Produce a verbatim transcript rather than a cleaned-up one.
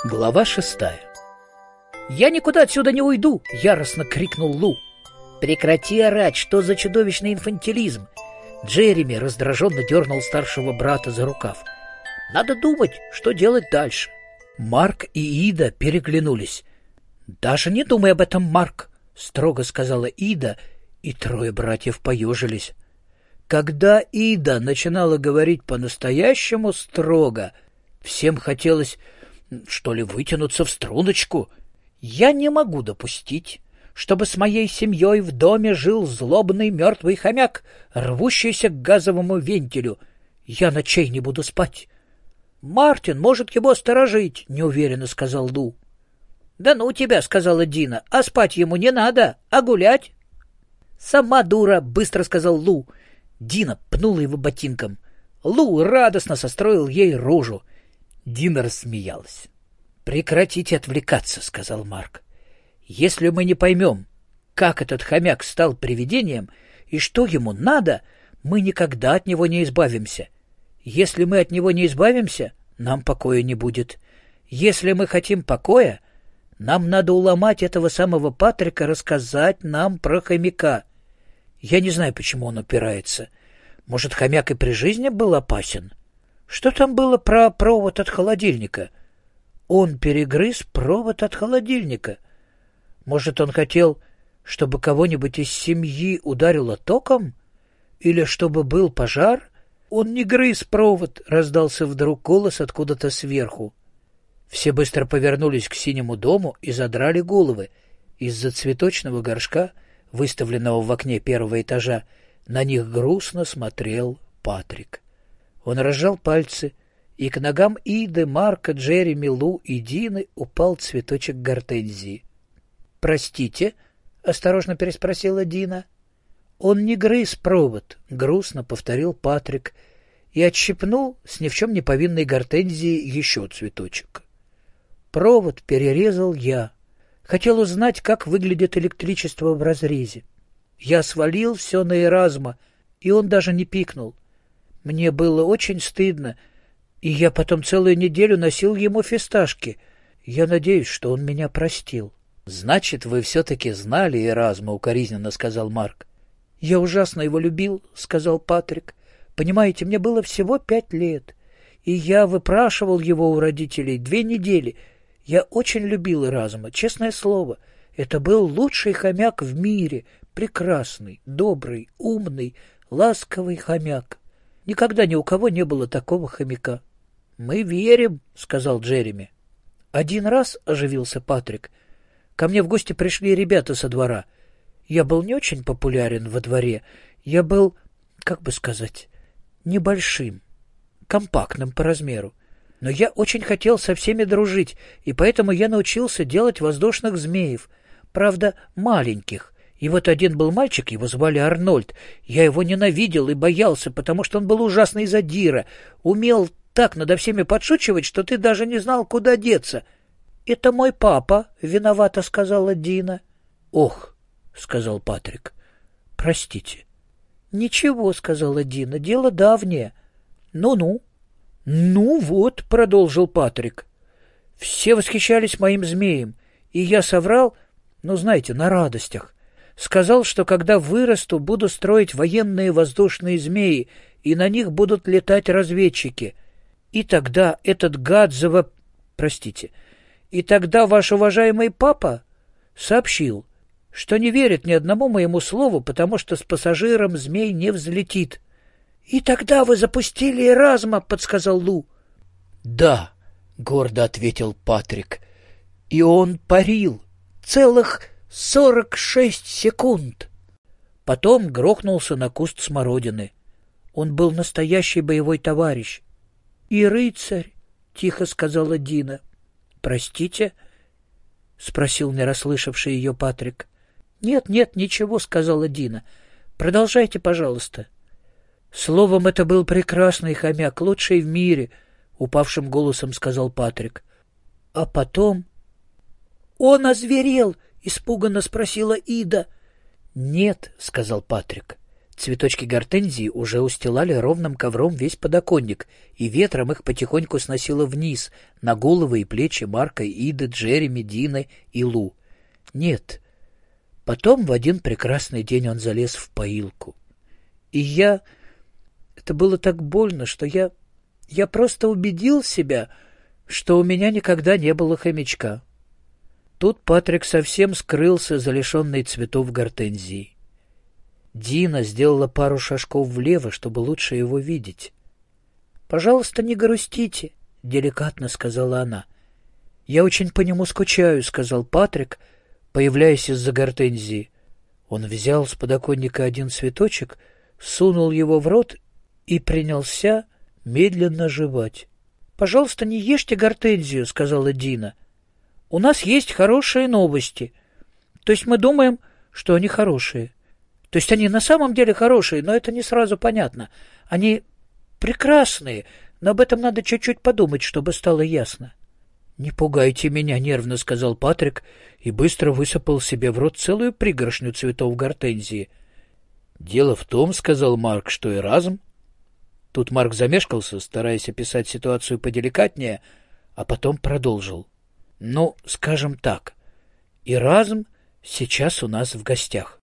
Глава шестая. «Я никуда отсюда не уйду!» — яростно крикнул Лу. «Прекрати орать! Что за чудовищный инфантилизм?» Джереми раздраженно дернул старшего брата за рукав. «Надо думать, что делать дальше». Марк и Ида переглянулись. «Даже не думай об этом, Марк!» — строго сказала Ида, и трое братьев поежились. Когда Ида начинала говорить по-настоящему строго, всем хотелось, что ли, вытянуться в струночку. «Я не могу допустить, чтобы с моей семьей в доме жил злобный мертвый хомяк, рвущийся к газовому вентилю. Я ночей не буду спать». «Мартин может его сторожить», — неуверенно сказал Лу. «Да ну тебя», — сказала Дина, — «а спать ему не надо, а гулять». «Сама дура», — быстро сказал Лу. Дина пнула его ботинком. Лу радостно состроил ей рожу. Дина рассмеялась. «Прекратите отвлекаться», — сказал Марк. «Если мы не поймем, как этот хомяк стал привидением и что ему надо, мы никогда от него не избавимся. Если мы от него не избавимся, нам покоя не будет. Если мы хотим покоя, нам надо уломать этого самого Патрика рассказать нам про хомяка. Я не знаю, почему он упирается. Может, хомяк и при жизни был опасен? Что там было про провод от холодильника? Он перегрыз провод от холодильника. Может, он хотел, чтобы кого-нибудь из семьи ударило током? Или чтобы был пожар? Он не грыз провод, раздался вдруг голос откуда-то сверху. Все быстро повернулись к синему дому и задрали головы. Из-за цветочного горшка, выставленного в окне первого этажа, на них грустно смотрел Патрик. Он разжал пальцы, и к ногам Иды, Марка, Джереми, Лу и Дины упал цветочек гортензии. «Простите?» — осторожно переспросила Дина. «Он не грыз провод», — грустно повторил Патрик и отщипнул с ни в чем не повинной гортензии еще цветочек. «Провод перерезал я. Хотел узнать, как выглядит электричество в разрезе. Я свалил все на Эразма, и он даже не пикнул. Мне было очень стыдно, и я потом целую неделю носил ему фисташки. Я надеюсь, что он меня простил». «Значит, вы все-таки знали Эразма», — укоризненно сказал Марк. «Я ужасно его любил», — сказал Патрик. «Понимаете, мне было всего пять лет, и я выпрашивал его у родителей две недели. Я очень любил Эразма, честное слово. Это был лучший хомяк в мире, прекрасный, добрый, умный, ласковый хомяк. Никогда ни у кого не было такого хомяка». «Мы верим», — сказал Джереми. «Один раз», — оживился Патрик, — «ко мне в гости пришли ребята со двора. Я был не очень популярен во дворе. Я был, как бы сказать, небольшим, компактным по размеру. Но я очень хотел со всеми дружить, и поэтому я научился делать воздушных змеев, правда, маленьких. И вот один был мальчик, его звали Арнольд. Я его ненавидел и боялся, потому что он был ужасный задира, умел так надо всеми подшучивать, что ты даже не знал, куда деться». «Это мой папа», — виновата сказала Дина. «Ох», — сказал Патрик, — «простите». «Ничего», — сказала Дина, — «дело давнее». «Ну-ну». «Ну вот», — продолжил Патрик. «Все восхищались моим змеем, и я соврал, ну, знаете, на радостях. Сказал, что когда вырасту, буду строить военные воздушные змеи, и на них будут летать разведчики. И тогда этот гад заво... Простите. И тогда ваш уважаемый папа сообщил, что не верит ни одному моему слову, потому что с пассажиром змей не взлетит». «И тогда вы запустили Эразма», — подсказал Лу. «Да», — гордо ответил Патрик, — «и он парил целых сорок шесть секунд». Потом грохнулся на куст смородины. Он был настоящий боевой товарищ. «И рыцарь», — тихо сказала Дина. «Простите?» — спросил не расслышавший ее Патрик. «Нет, нет, ничего», — сказала Дина. «Продолжайте, пожалуйста». «Словом, это был прекрасный хомяк, лучший в мире», — упавшим голосом сказал Патрик. «А потом...» «Он озверел?» — испуганно спросила Ида. «Нет», — сказал Патрик. Цветочки гортензии уже устилали ровным ковром весь подоконник, и ветром их потихоньку сносило вниз, на головы и плечи Марка, Иды, Джереми, Дины и Лу. Нет. Потом в один прекрасный день он залез в поилку. И я... Это было так больно, что я... Я просто убедил себя, что у меня никогда не было хомячка. Тут Патрик совсем скрылся за лишенной цветов гортензии. Дина сделала пару шажков влево, чтобы лучше его видеть. — Пожалуйста, не грустите, — деликатно сказала она. — Я очень по нему скучаю, — сказал Патрик, появляясь из-за гортензии. Он взял с подоконника один цветочек, сунул его в рот и принялся медленно жевать. — Пожалуйста, не ешьте гортензию, — сказала Дина. — У нас есть хорошие новости. То есть мы думаем, что они хорошие. То есть они на самом деле хорошие, но это не сразу понятно. Они прекрасные, но об этом надо чуть-чуть подумать, чтобы стало ясно. — Не пугайте меня, — нервно сказал Патрик и быстро высыпал себе в рот целую пригоршню цветов гортензии. — Дело в том, — сказал Марк, — что Эразм... Тут Марк замешкался, стараясь описать ситуацию поделикатнее, а потом продолжил. — Ну, скажем так, Эразм сейчас у нас в гостях.